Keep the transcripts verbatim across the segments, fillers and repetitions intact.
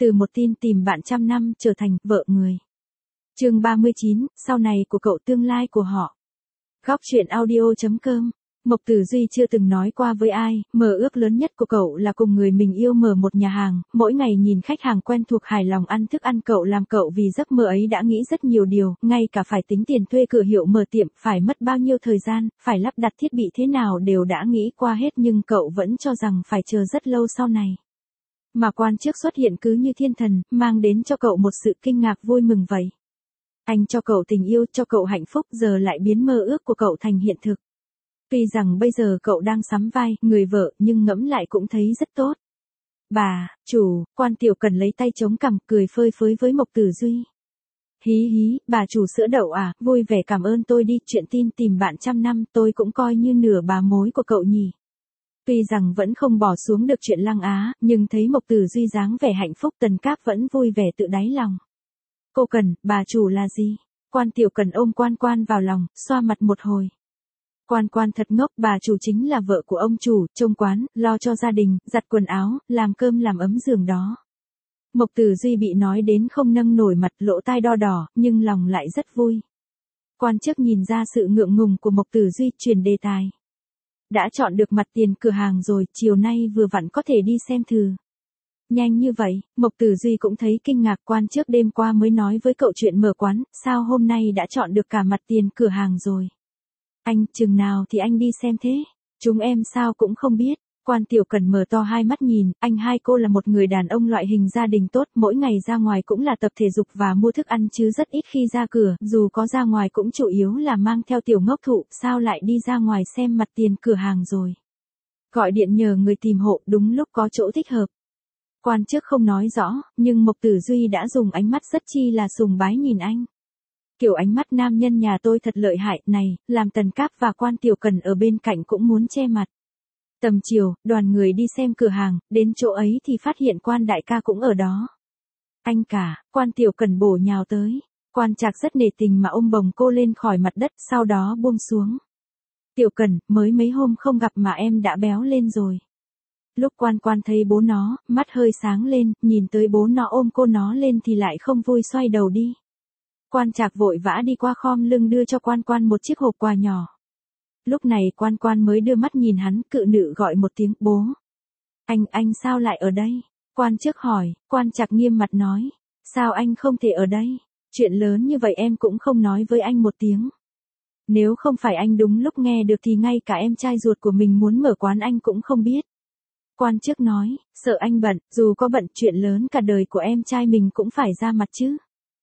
từ một tin tìm bạn trăm năm trở thành vợ người. Chương ba mươi chín, sau này của cậu tương lai của họ. Góc truyện audio chấm com. Mộc Tử Duy chưa từng nói qua với ai, mơ ước lớn nhất của cậu là cùng người mình yêu mở một nhà hàng, mỗi ngày nhìn khách hàng quen thuộc hài lòng ăn thức ăn cậu làm cậu vì giấc mơ ấy đã nghĩ rất nhiều điều, ngay cả phải tính tiền thuê cửa hiệu mở tiệm, phải mất bao nhiêu thời gian, phải lắp đặt thiết bị thế nào đều đã nghĩ qua hết nhưng cậu vẫn cho rằng phải chờ rất lâu sau này. Mà quan chức xuất hiện cứ như thiên thần, mang đến cho cậu một sự kinh ngạc vui mừng vậy. Anh cho cậu tình yêu, cho cậu hạnh phúc, giờ lại biến mơ ước của cậu thành hiện thực. Tuy rằng bây giờ cậu đang sắm vai, người vợ, nhưng ngẫm lại cũng thấy rất tốt. Bà, chủ, Quan Tiểu Cần lấy tay chống cằm, cười phơi phới với Mộc Tử Duy. Hí hí, bà chủ sữa đậu à, vui vẻ cảm ơn tôi đi, chuyện tin tìm bạn trăm năm tôi cũng coi như nửa bà mối của cậu nhỉ. Tuy rằng vẫn không bỏ xuống được chuyện Lăng Á, nhưng thấy Mộc Tử Duy dáng vẻ hạnh phúc Tần Cáp vẫn vui vẻ tự đáy lòng. Cô Cần, bà chủ là gì? Quan Tiểu Cần ôm Quan Quan vào lòng, xoa mặt một hồi. Quan Quan thật ngốc, bà chủ chính là vợ của ông chủ, trông quán, lo cho gia đình, giặt quần áo, làm cơm làm ấm giường đó. Mộc Tử Duy bị nói đến không nâng nổi mặt, lỗ tai đo đỏ, nhưng lòng lại rất vui. Quan chức nhìn ra sự ngượng ngùng của Mộc Tử Duy, chuyển đề tài. Đã chọn được mặt tiền cửa hàng rồi, chiều nay vừa vặn có thể đi xem thử. Nhanh như vậy, Mộc Tử Duy cũng thấy kinh ngạc, quan trước đêm qua mới nói với cậu chuyện mở quán, sao hôm nay đã chọn được cả mặt tiền cửa hàng rồi. Anh, chừng nào thì anh đi xem thế? Chúng em sao cũng không biết. Quan Tiểu Cần mở to hai mắt nhìn, anh hai cô là một người đàn ông loại hình gia đình tốt, mỗi ngày ra ngoài cũng là tập thể dục và mua thức ăn chứ rất ít khi ra cửa, dù có ra ngoài cũng chủ yếu là mang theo tiểu ngốc thụ, sao lại đi ra ngoài xem mặt tiền cửa hàng rồi. Gọi điện nhờ người tìm hộ, đúng lúc có chỗ thích hợp. Quan chức không nói rõ, nhưng Mộc Tử Duy đã dùng ánh mắt rất chi là sùng bái nhìn anh. Kiểu ánh mắt nam nhân nhà tôi thật lợi hại, này, làm Tần Cáp và Quan Tiểu Cần ở bên cạnh cũng muốn che mặt. Tầm chiều, đoàn người đi xem cửa hàng, đến chỗ ấy thì phát hiện Quan đại ca cũng ở đó. Anh cả, Quan Tiểu Cần bổ nhào tới. Quan Trạc rất nể tình mà ôm bồng cô lên khỏi mặt đất, sau đó buông xuống. Tiểu Cần, mới mấy hôm không gặp mà em đã béo lên rồi. Lúc Quan Quan thấy bố nó, mắt hơi sáng lên, nhìn tới bố nó ôm cô nó lên thì lại không vui, xoay đầu đi. Quan Trạc vội vã đi qua khom lưng đưa cho Quan Quan một chiếc hộp quà nhỏ. Lúc này Quan Quan mới đưa mắt nhìn hắn, cự nữ gọi một tiếng, bố. Anh, anh sao lại ở đây? Quan trước hỏi, Quan Trạc nghiêm mặt nói. Sao anh không thể ở đây? Chuyện lớn như vậy em cũng không nói với anh một tiếng. Nếu không phải anh đúng lúc nghe được thì ngay cả em trai ruột của mình muốn mở quán anh cũng không biết. Quan trước nói, sợ anh bận, dù có bận chuyện lớn cả đời của em trai mình cũng phải ra mặt chứ.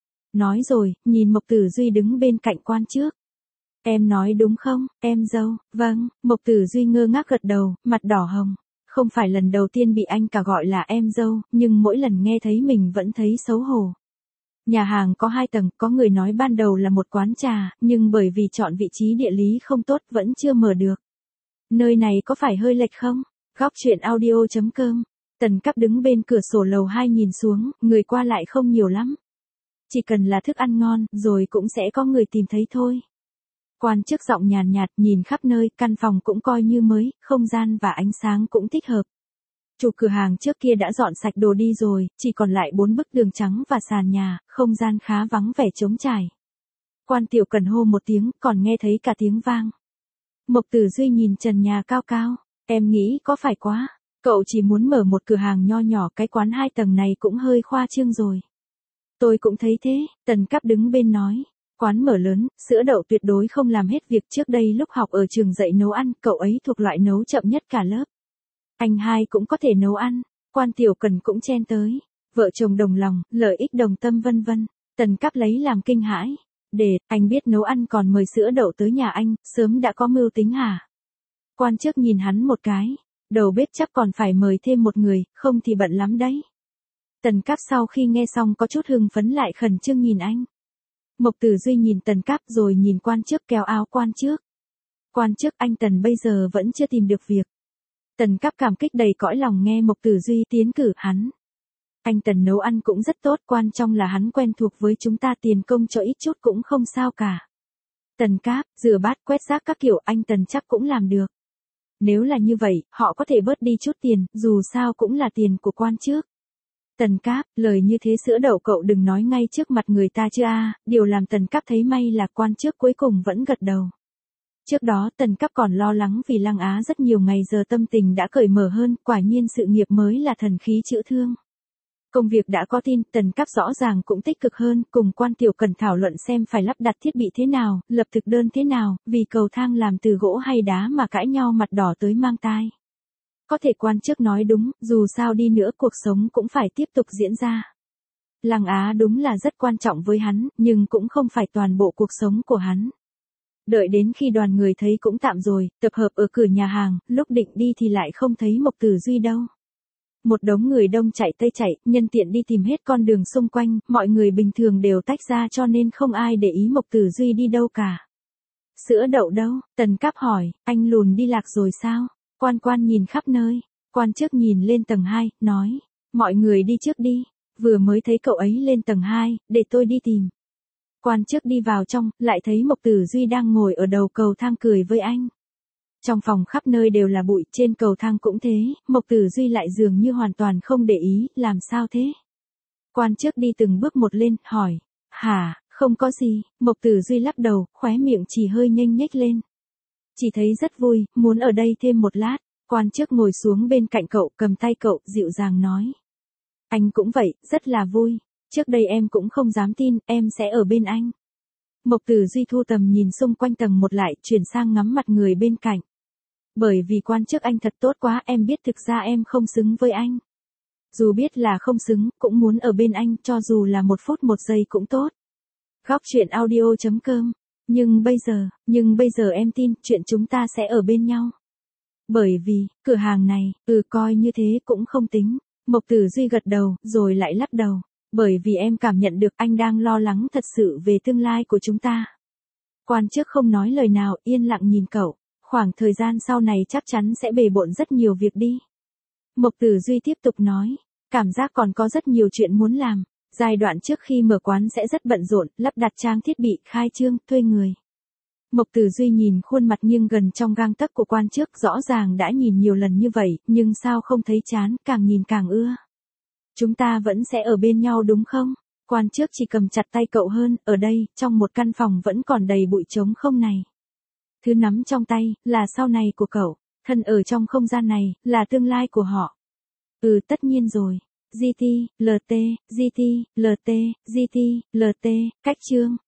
Nói rồi, nhìn Mộc Tử Duy đứng bên cạnh Quan trước. Em nói đúng không, em dâu? Vâng, Mộc Tử Duy ngơ ngác gật đầu, mặt đỏ hồng. Không phải lần đầu tiên bị anh cả gọi là em dâu, nhưng mỗi lần nghe thấy mình vẫn thấy xấu hổ. Nhà hàng có hai tầng, có người nói ban đầu là một quán trà, nhưng bởi vì chọn vị trí địa lý không tốt vẫn chưa mở được. Nơi này có phải hơi lệch không? Góc truyện audio chấm com. Tần Cáp đứng bên cửa sổ lầu hai nhìn xuống, người qua lại không nhiều lắm. Chỉ cần là thức ăn ngon, rồi cũng sẽ có người tìm thấy thôi. Quan chức giọng nhàn nhạt, nhìn khắp nơi, căn phòng cũng coi như mới, không gian và ánh sáng cũng thích hợp. Chủ cửa hàng trước kia đã dọn sạch đồ đi rồi, chỉ còn lại bốn bức tường trắng và sàn nhà, không gian khá vắng vẻ trống trải. Quan Tiểu Cần hô một tiếng, còn nghe thấy cả tiếng vang. Mộc Tử Duy nhìn trần nhà cao cao, em nghĩ có phải quá, cậu chỉ muốn mở một cửa hàng nho nhỏ, cái quán hai tầng này cũng hơi khoa trương rồi. Tôi cũng thấy thế, Tần Cáp đứng bên nói. Quán mở lớn, sữa đậu tuyệt đối không làm hết việc, trước đây lúc học ở trường dạy nấu ăn, cậu ấy thuộc loại nấu chậm nhất cả lớp. Anh hai cũng có thể nấu ăn, Quan Tiểu Cần cũng chen tới. Vợ chồng đồng lòng, lợi ích đồng tâm vân vân. Tần Cáp lấy làm kinh hãi. Để, anh biết nấu ăn còn mời sữa đậu tới nhà anh, sớm đã có mưu tính hả? Quan trước nhìn hắn một cái. Đầu bếp chắc còn phải mời thêm một người, không thì bận lắm đấy. Tần Cáp sau khi nghe xong có chút hưng phấn lại khẩn trương nhìn anh. Mộc Tử Duy nhìn Tần Cáp rồi nhìn Quan trước kéo áo Quan trước. Quan trước, anh Tần bây giờ vẫn chưa tìm được việc. Tần Cáp cảm kích đầy cõi lòng nghe Mộc Tử Duy tiến cử hắn. Anh Tần nấu ăn cũng rất tốt, quan trọng là hắn quen thuộc với chúng ta, tiền công cho ít chút cũng không sao cả. Tần Cáp, rửa bát quét rác các kiểu anh Tần chắc cũng làm được. Nếu là như vậy, họ có thể bớt đi chút tiền, dù sao cũng là tiền của Quan trước. Tần Cáp, lời như thế sữa đậu cậu đừng nói ngay trước mặt người ta chứ a. Điều làm Tần Cáp thấy may là quan trước cuối cùng vẫn gật đầu. Trước đó Tần Cáp còn lo lắng vì Lăng Á rất nhiều ngày giờ tâm tình đã cởi mở hơn, quả nhiên sự nghiệp mới là thần khí chữa thương. Công việc đã có tin, Tần Cáp rõ ràng cũng tích cực hơn, cùng quan tiểu cần thảo luận xem phải lắp đặt thiết bị thế nào, lập thực đơn thế nào, vì cầu thang làm từ gỗ hay đá mà cãi nhau mặt đỏ tới mang tai. Có thể quan chức nói đúng, dù sao đi nữa cuộc sống cũng phải tiếp tục diễn ra. Lăng Á đúng là rất quan trọng với hắn, nhưng cũng không phải toàn bộ cuộc sống của hắn. Đợi đến khi đoàn người thấy cũng tạm rồi, tập hợp ở cửa nhà hàng, lúc định đi thì lại không thấy Mộc Tử Duy đâu. Một đống người đông chạy tây chạy, nhân tiện đi tìm hết con đường xung quanh, mọi người bình thường đều tách ra cho nên không ai để ý Mộc Tử Duy đi đâu cả. Sữa đậu đâu? Tần Cáp hỏi, anh lùn đi lạc rồi sao? Quan quan nhìn khắp nơi, quan trước nhìn lên tầng hai, nói, mọi người đi trước đi, vừa mới thấy cậu ấy lên tầng hai, để tôi đi tìm. Quan trước đi vào trong, lại thấy Mộc Tử Duy đang ngồi ở đầu cầu thang cười với anh. Trong phòng khắp nơi đều là bụi, trên cầu thang cũng thế, Mộc Tử Duy lại dường như hoàn toàn không để ý, làm sao thế? Quan trước đi từng bước một lên, hỏi, hả, không có gì, Mộc Tử Duy lắc đầu, khóe miệng chỉ hơi nhếch nhếch lên. Chỉ thấy rất vui, muốn ở đây thêm một lát, quan trước ngồi xuống bên cạnh cậu, cầm tay cậu, dịu dàng nói. Anh cũng vậy, rất là vui, trước đây em cũng không dám tin, em sẽ ở bên anh. Mộc Tử Duy thu tầm nhìn xung quanh tầng một lại, chuyển sang ngắm mặt người bên cạnh. Bởi vì quan chức anh thật tốt quá, em biết thực ra em không xứng với anh. Dù biết là không xứng, cũng muốn ở bên anh, cho dù là một phút một giây cũng tốt. Góc truyện audio chấm com. Nhưng bây giờ, nhưng bây giờ em tin, chuyện chúng ta sẽ ở bên nhau. Bởi vì, cửa hàng này, ừ coi như thế cũng không tính. Mộc Tử Duy gật đầu, rồi lại lắc đầu. Bởi vì em cảm nhận được anh đang lo lắng thật sự về tương lai của chúng ta. Quan chức không nói lời nào, yên lặng nhìn cậu. Khoảng thời gian sau này chắc chắn sẽ bề bộn rất nhiều việc đi. Mộc Tử Duy tiếp tục nói, cảm giác còn có rất nhiều chuyện muốn làm. Giai đoạn trước khi mở quán sẽ rất bận rộn, lắp đặt trang thiết bị, khai trương, thuê người. Mộc Tử Duy nhìn khuôn mặt nghiêng gần trong gang tấc của quan chức, rõ ràng đã nhìn nhiều lần như vậy, nhưng sao không thấy chán, càng nhìn càng ưa. Chúng ta vẫn sẽ ở bên nhau đúng không? Quan chức chỉ cầm chặt tay cậu hơn, ở đây, trong một căn phòng vẫn còn đầy bụi trống không này. Thứ nắm trong tay, là sau này của cậu, thân ở trong không gian này, là tương lai của họ. Ừ tất nhiên rồi. giê tê, lờ tê, giê tê, lờ tê, giê tê, lờ tê, cách chương.